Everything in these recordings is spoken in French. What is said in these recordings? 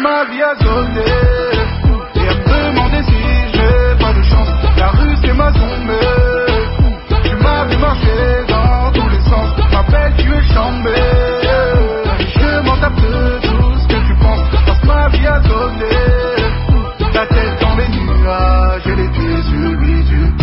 ma vie à zoner et à me demander si j'ai pas de chance. La rue c'est ma zone, mais tu m'as vu marcher dans tous les sens. M'appelle, tu es chambé. Je m'en tape de tout ce que tu penses. Passe ma vie à zoner, la tête dans les nuages et les pieds sur le bitume.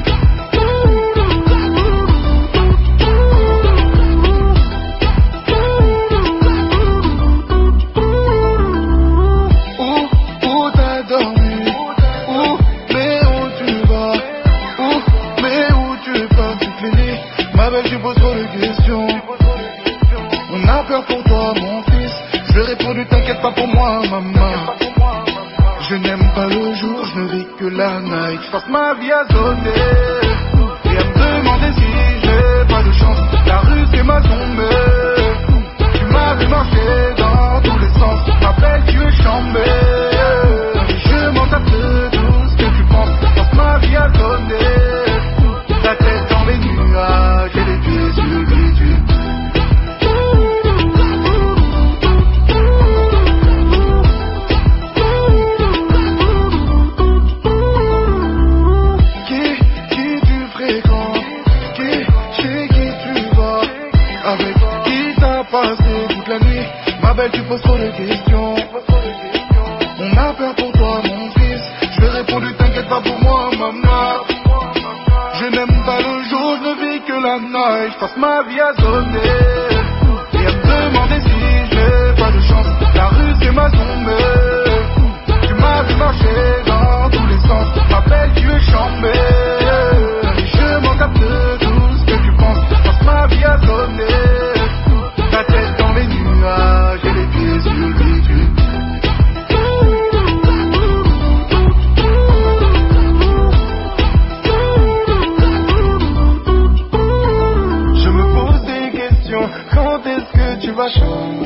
Ma belle, tu poses trop de questions. On a peur pour toi, mon fils. Je vais répondre, t'inquiète pas pour moi, maman. Je n'aime pas le jour, je ne vis que la night. Je passe ma vie à zoner et à me demander si j'ai pas de chance. La rue c'est ma zone, mais tu m'as vu marcher dans tous les sens. Ma belle, tu es chambé. Je m'en tape de tout ce que tu penses. Je passe ma vie à zoner, la tête dans les nuages et les pieds sur le bitume. Qui tu fréquentes? Chez qui tu vas? Avec qui t'as passé toute la nuit? Ma belle, tu poses trop de questions. On a peur pour toi, mon fils. Je vais répondre, t'inquiète pas pour moi, maman. Je n'aime pas le jour, je ne vis que la night. Je passe ma vie à zoner et à me demander si j'ai pas de chance. La rue c'est ma zone, mais tu m'as vu marcher dans tous les sens. Ma belle, tu es chambé. Je m'en tape de tout ce que tu penses. Je passe ma vie à zoner, la tête dans les nuages et les pieds sur le bitume. Quand est-ce que tu vas changer?